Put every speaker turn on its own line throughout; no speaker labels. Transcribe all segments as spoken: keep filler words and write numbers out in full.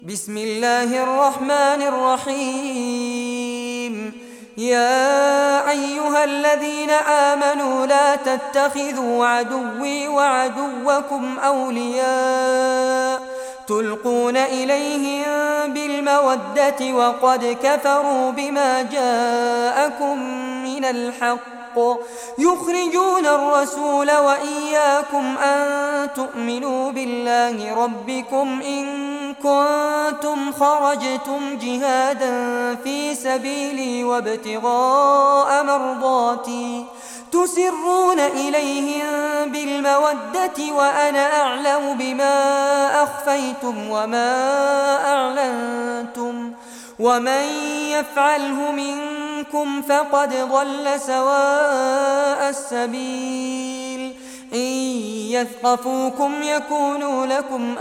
بسم الله الرحمن الرحيم. يا أيها الذين آمنوا لا تتخذوا عدوي وعدوكم أولياء تلقون إليهم بالمودة وقد كفروا بما جاءكم من الحق يخرجون الرسول وإياكم أن تؤمنوا بالله ربكم إن كنتم خرجتم جهادا في سبيلي وابتغاء مرضاتي تسرون إليهم بالمودة وأنا أعلم بما أخفيتم وما أعلنتم ومن يفعله منكم فقد ضل سواء السبيل. إن يثقفوكم يكونوا لكم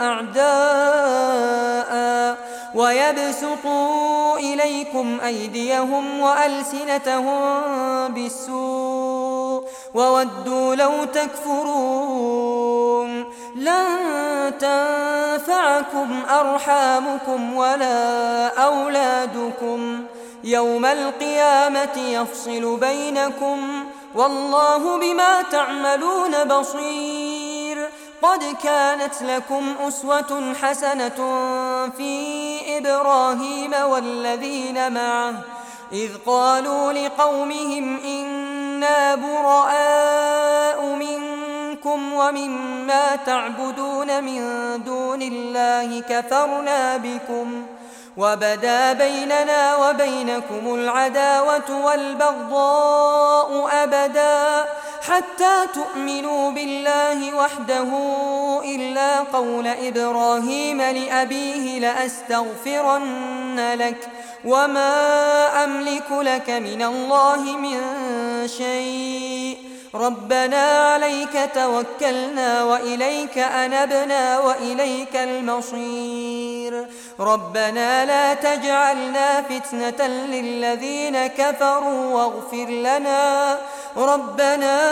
أعداء ويبسطوا إليكم أيديهم وألسنتهم بالسوء وودوا لو تكفرون. لن تنفعكم أرحامكم ولا أولادكم يوم القيامة يفصل بينكم والله بما تعملون بصير. قد كانت لكم أسوة حسنة في إبراهيم والذين معه إذ قالوا لقومهم إنا براء منكم ومما تعبدون من دون الله كفرنا بكم وبدا بيننا وبينكم العداوة والبغضاء أبدا حتى تؤمنوا بالله وحده إلا قول إبراهيم لأبيه لأستغفرن لك وما أملك لك من الله من شيء ربنا عليك توكلنا وإليك أنبنا وإليك المصير. ربنا لا تجعلنا فتنة للذين كفروا واغفر لنا ربنا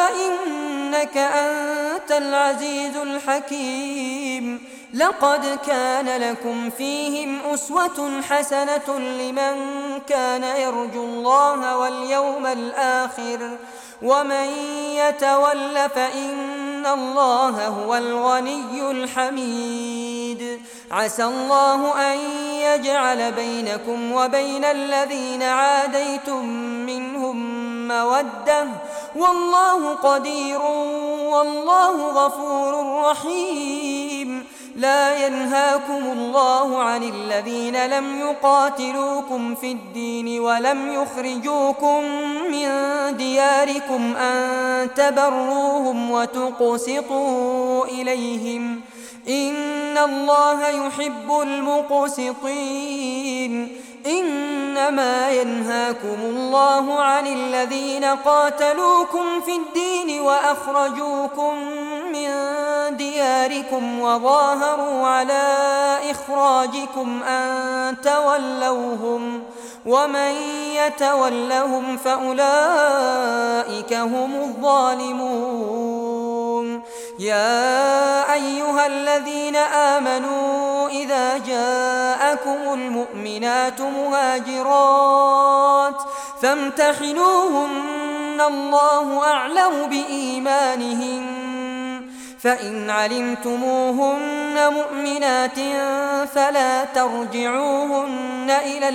إنك أنت العزيز الحكيم. لقد كان لكم فيهم أسوة حسنة لمن كان يرجو الله واليوم الآخر ومن يتول فإن الله هو الغني الحميد. عسى الله أن يجعل بينكم وبين الذين عاديتم منهم مودة والله قدير والله غفور رحيم. لا ينهاكم الله عن الذين لم يقاتلوكم في الدين ولم يخرجوكم من دياركم أن تبروهم وتقسطوا إليهم إن الله يحب المقسطين. إنما ينهاكم الله عن الذين قاتلوكم في الدين وأخرجوكم من دياركم وظاهروا على إخراجكم أن تولوهم ومن يتولهم فأولئك هم الظالمون. يا أيها الذين آمنوا إذا جاءكم المؤمنات مهاجرات فامتحنوهن الله أعلم بإيمانهن فإن علمتموهن مؤمنات فلا ترجعوهن إلى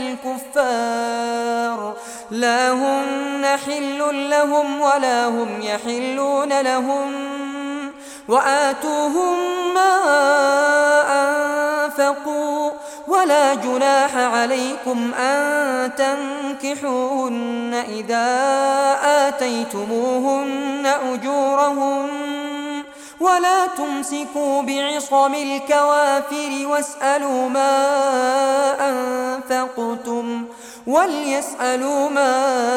الكفار لا هن حل لهم ولا هم يحلون لهم وآتوهم ما أنفقوا ولا جناح عليكم أن تنكحوهن إذا آتيتموهن أجورهن ولا تمسكوا بعصم الكوافر واسألوا ما أنفقتم وليسألوا ما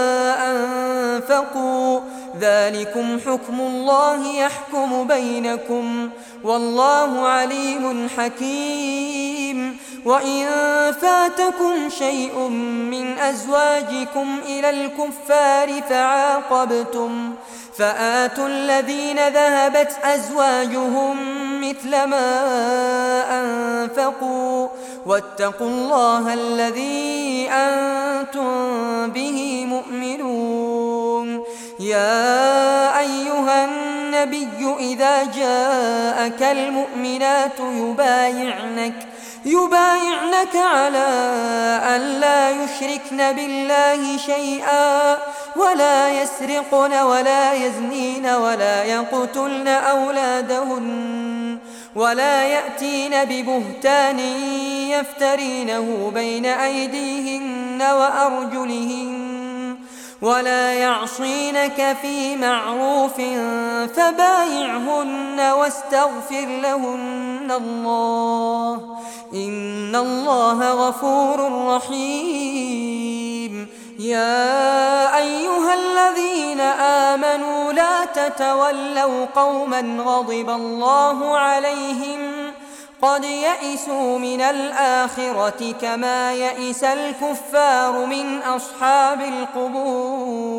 أنفقوا ذلكم حكم الله يحكم بينكم والله عليم حكيم. وإن فاتكم شيء من أزواجكم إلى الكفار فعاقبتم فآتوا الذين ذهبت أزواجهم مثل ما أنفقوا واتقوا الله الذي أنتم به مؤمنون. يا أيها النبي إذا جاءك المؤمنات يبايعنك يبايعنك على أن لا يشركن بالله شيئا ولا يسرقن ولا يزنين ولا يقتلن أولادهن ولا يأتين ببهتان يفترينه بين أيديهن وأرجلهن ولا يعصينك في معروف فبايعهن واستغفر لهن الله إن الله غفور رحيم. يا أيها الذين آمنوا لا تتولوا قوما غضب الله عليهم قد يئسوا من الآخرة كما يئس الكفار من أصحاب القبور.